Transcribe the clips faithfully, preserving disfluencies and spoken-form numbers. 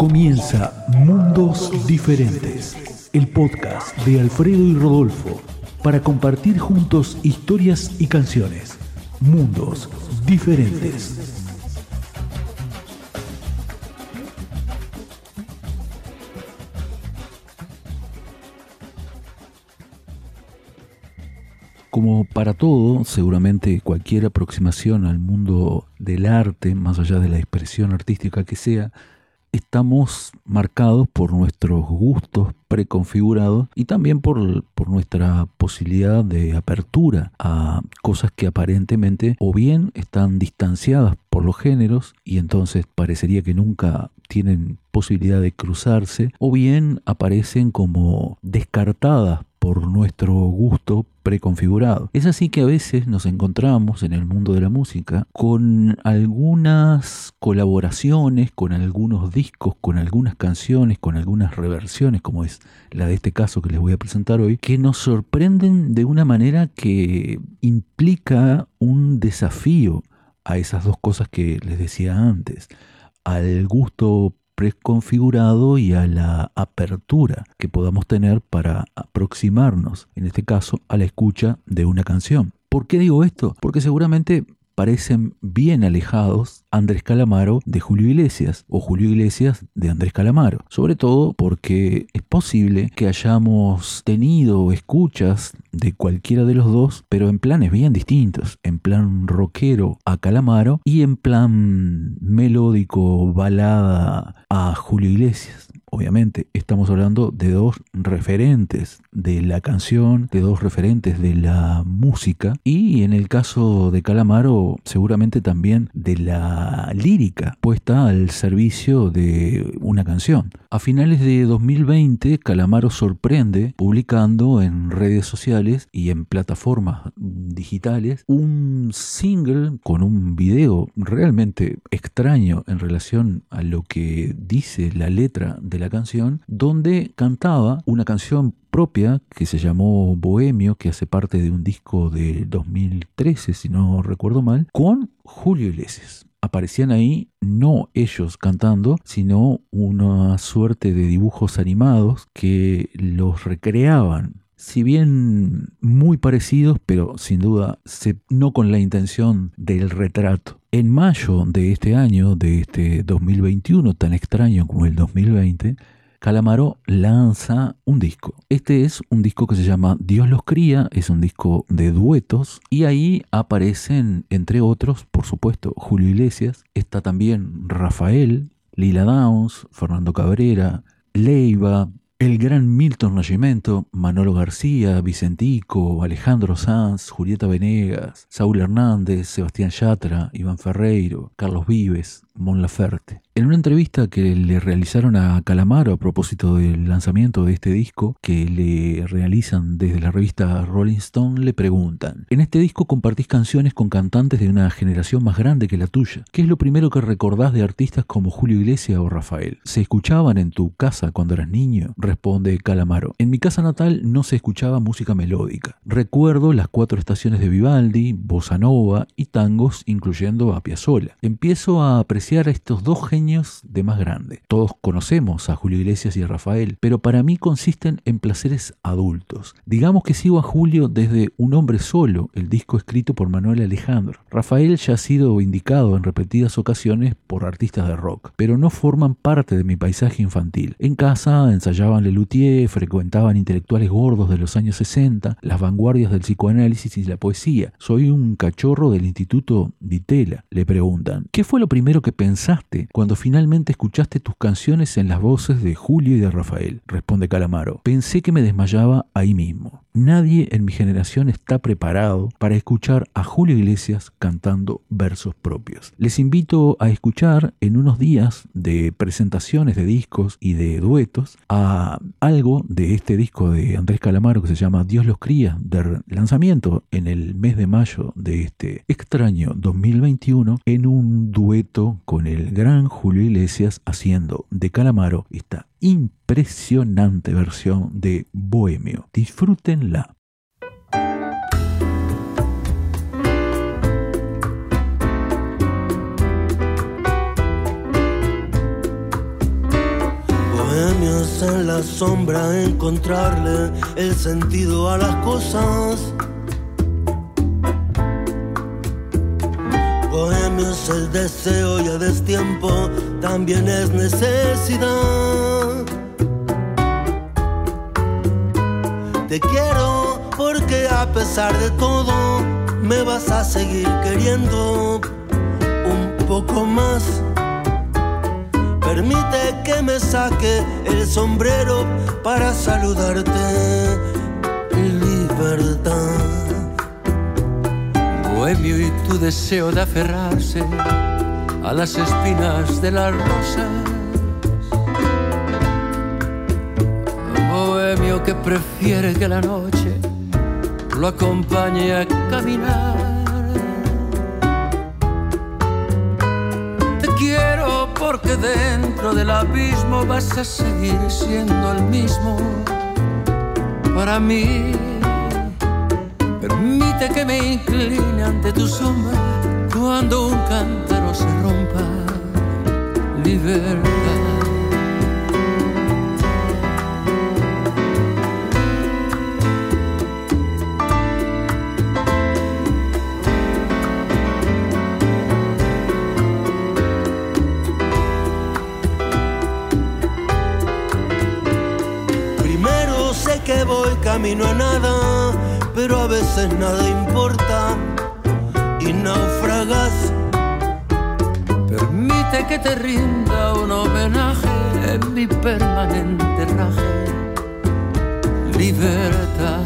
Comienza Mundos Diferentes, el podcast de Alfredo y Rodolfo, para compartir juntos historias y canciones. Mundos Diferentes. Como para todo, seguramente cualquier aproximación al mundo del arte, más allá de la expresión artística que sea, estamos marcados por nuestros gustos preconfigurados y también por, por nuestra posibilidad de apertura a cosas que aparentemente o bien están distanciadas por los géneros y entonces parecería que nunca tienen posibilidad de cruzarse, o bien aparecen como descartadas por nuestro gusto preconfigurado. Es así que a veces nos encontramos en el mundo de la música con algunas colaboraciones, con algunos discos, con algunas canciones, con algunas reversiones, como es la de este caso que les voy a presentar hoy, que nos sorprenden de una manera que implica un desafío a esas dos cosas que les decía antes, al gusto preconfigurado y a la apertura que podamos tener para aproximarnos, en este caso, a la escucha de una canción. ¿Por qué digo esto? Porque seguramente parecen bien alejados Andrés Calamaro de Julio Iglesias o Julio Iglesias de Andrés Calamaro, sobre todo porque es posible que hayamos tenido escuchas de cualquiera de los dos, pero en planes bien distintos, en plan rockero a Calamaro y en plan melódico, balada a Julio Iglesias. Obviamente estamos hablando de dos referentes de la canción, de dos referentes de la música y en el caso de Calamaro seguramente también de la lírica puesta al servicio de una canción. A finales de dos mil veinte Calamaro sorprende publicando en redes sociales y en plataformas digitales un single con un video realmente extraño en relación a lo que dice la letra de la canción, donde cantaba una canción propia que se llamó Bohemio, que hace parte de un disco de dos mil trece, si no recuerdo mal, con Julio Iglesias. Aparecían ahí no ellos cantando, sino una suerte de dibujos animados que los recreaban. Si bien muy parecidos, pero sin duda se, no con la intención del retrato. En mayo de este año, de este dos mil veintiuno, tan extraño como el dos mil veinte, Calamaro lanza un disco. Este es un disco que se llama Dios los cría, es un disco de duetos y ahí aparecen, entre otros, por supuesto, Julio Iglesias, está también Rafael, Lila Downs, Fernando Cabrera, Leiva, el gran Milton Nascimento, Manolo García, Vicentico, Alejandro Sanz, Julieta Venegas, Saúl Hernández, Sebastián Yatra, Iván Ferreiro, Carlos Vives, Mon Laferte. En una entrevista que le realizaron a Calamaro a propósito del lanzamiento de este disco, que le realizan desde la revista Rolling Stone, le preguntan: en este disco compartís canciones con cantantes de una generación más grande que la tuya. ¿Qué es lo primero que recordás de artistas como Julio Iglesias o Rafael? ¿Se escuchaban en tu casa cuando eras niño? Responde Calamaro: en mi casa natal no se escuchaba música melódica. Recuerdo las cuatro estaciones de Vivaldi, bossa nova y tangos, incluyendo a Piazzolla. Empiezo a apreciar a estos dos genios de más grande. Todos conocemos a Julio Iglesias y a Rafael, pero para mí consisten en placeres adultos. Digamos que sigo a Julio desde Un hombre solo, el disco escrito por Manuel Alejandro. Rafael ya ha sido indicado en repetidas ocasiones por artistas de rock, pero no forman parte de mi paisaje infantil. En casa ensayaban Lelutier, frecuentaban intelectuales gordos de los años sesenta, las vanguardias del psicoanálisis y la poesía. Soy un cachorro del Instituto Di Tella. Le preguntan: ¿qué fue lo primero que pensaste cuando finalmente escuchaste tus canciones en las voces de Julio y de Rafael? Responde Calamaro: pensé que me desmayaba ahí mismo. Nadie en mi generación está preparado para escuchar a Julio Iglesias cantando versos propios. Les invito a escuchar en unos días de presentaciones de discos y de duetos a algo de este disco de Andrés Calamaro que se llama Dios los cría, de lanzamiento en el mes de mayo de este extraño dos mil veintiuno, en un dueto con el gran Julio Iglesias haciendo de Calamaro esta impresionante versión de Bohemio. Disfrútenla. Bohemios en la sombra, encontrarle el sentido a las cosas. Bohemio es el deseo y a destiempo también es necesidad. Te quiero porque a pesar de todo me vas a seguir queriendo un poco más. Permite que me saque el sombrero para saludarte. Libertad. Bohemio y tu deseo de aferrarse a las espinas de las rosas. Bohemio que prefiere que la noche lo acompañe a caminar. Te quiero porque dentro del abismo vas a seguir siendo el mismo para mí. Permite que me incline ante tu sombra cuando un cántaro se rompa. Libertad. Primero sé que voy camino a nada, pero a veces nada importa y naufragas. Permite que te rinda un homenaje en mi permanente raje. Libertad.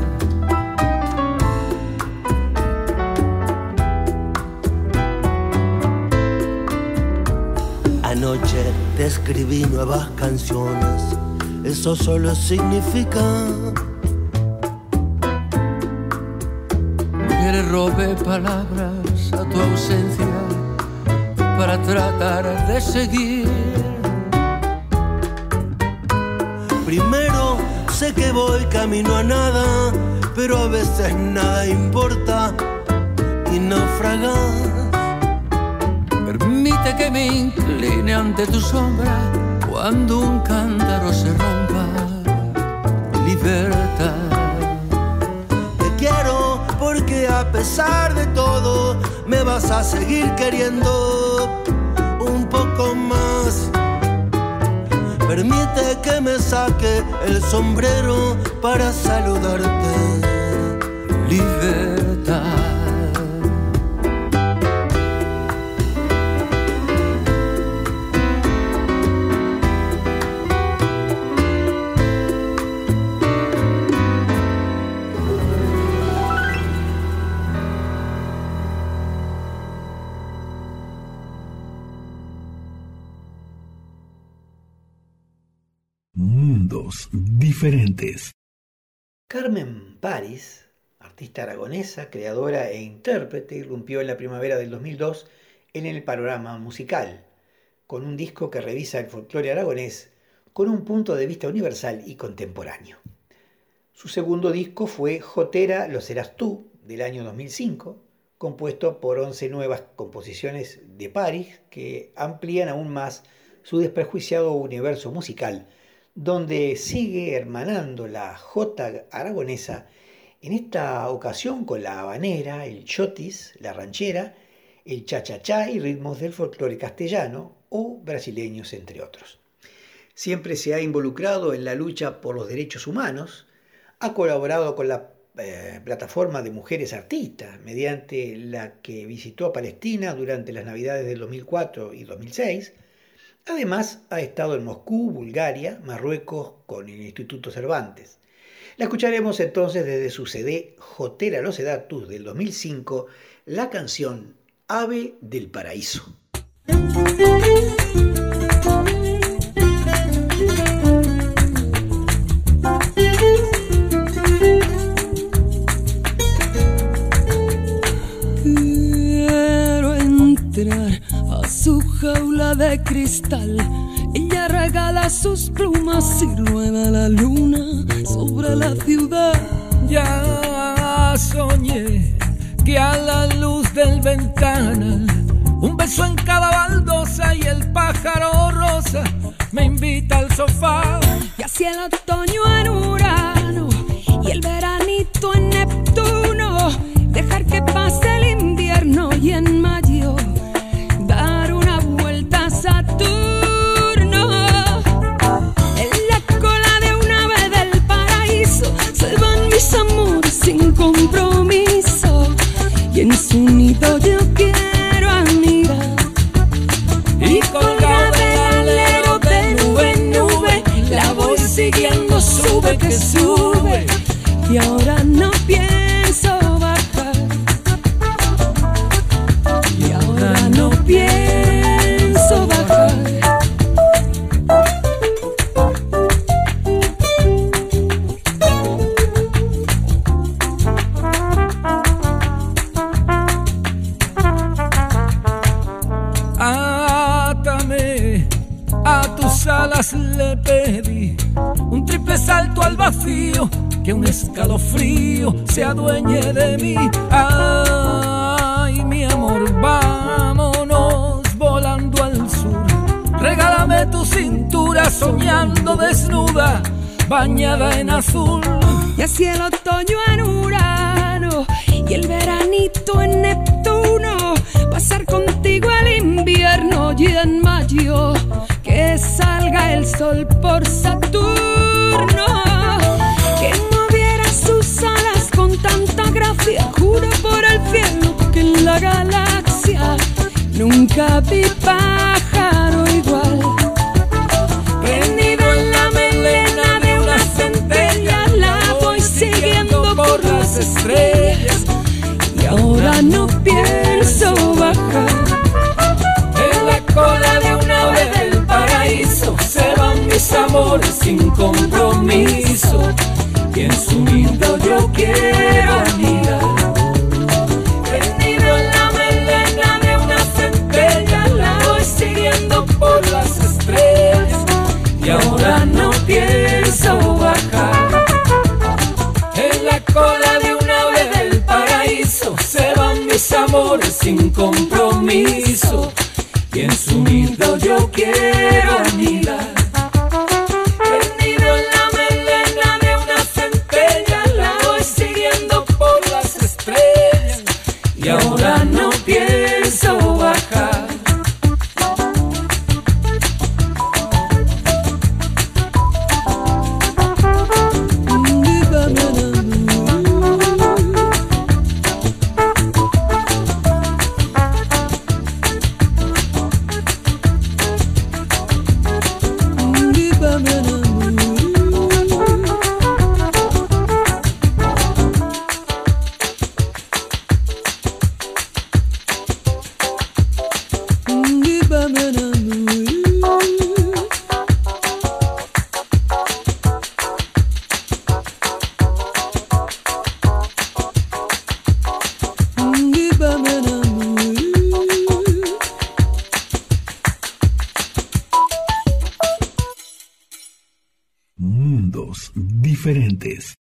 Anoche te escribí nuevas canciones, eso solo significa que le robé palabras a tu ausencia para tratar de seguir. Primero sé que voy camino a nada, pero a veces nada importa y naufragas. Permite que me incline ante tu sombra cuando un cántaro se rompa. Libertad. Te quiero porque a pesar de todo me vas a seguir queriendo un poco más. Permite que me saque el sombrero para saludarte. Libertad. Mundos diferentes. Carmen París, artista aragonesa, creadora e intérprete, irrumpió en la primavera del dos mil dos en el panorama musical, con un disco que revisa el folclore aragonés con un punto de vista universal y contemporáneo. Su segundo disco fue Jotera, lo serás tú, del año dos mil cinco, compuesto por once nuevas composiciones de París que amplían aún más su desprejuiciado universo musical, donde sigue hermanando la jota aragonesa, en esta ocasión con la habanera, el chotis, la ranchera, el cha-cha-cha y ritmos del folclore castellano o brasileños, entre otros. Siempre se ha involucrado en la lucha por los derechos humanos, ha colaborado con la eh, plataforma de mujeres artistas, mediante la que visitó a Palestina durante las Navidades del dos mil cuatro y dos mil seis. Además, ha estado en Moscú, Bulgaria, Marruecos con el Instituto Cervantes. La escucharemos entonces desde su C D Jotera lo serás tú del dos mil cinco, la canción Ave del Paraíso. Quiero entrar a su jaula de cristal. Ella regala sus plumas y rueda la luna sobre la ciudad. Ya soñé que a la luz del ventanal, un beso en cada baldosa y el pájaro rosa me invita al sofá. así el otoño en Urano y el veranito en Neptuno, dejar que pase el invierno y en mayo dar una vuelta a Saturno. En la cola de un ave del paraíso se van mis amores sin compromiso, y en su nido yo quiero anidar. Y colgado del alero de nube en nube la voy siguiendo, sube que sube, y ahora no pienso bajar. Y ahora no pienso bajar. Átame a tus alas, le pedí un triple salto al vacío, que un escalofrío se adueñe de mí. Ay, mi amor, vámonos volando al sur. Regálame tu cintura soñando desnuda, bañada en azul. Y así el otoño en Urano y el veranito en Neptuno, pasar contigo el invierno y en mayo que salga el sol por Saturno. Que moviera sus alas con tanta gracia, juro por el cielo que en la galaxia nunca vi pájaro igual. Prendido en la melena de una centella la voy siguiendo por las estrellas, y ahora no pienso bajar. En la cola de un ave del paraíso se van mis amores sin compromiso, y en su nido yo quiero anidar. Prendido en la melena de una centella la voy siguiendo por las estrellas, y ahora no pienso bajar. En la cola de un ave del paraíso se van mis amores sin compromiso, y en su nido yo quiero anidar. Prendido en la melena de una centella la voy siguiendo por las estrellas, y ahora no pienso bajar. Mundos diferentes.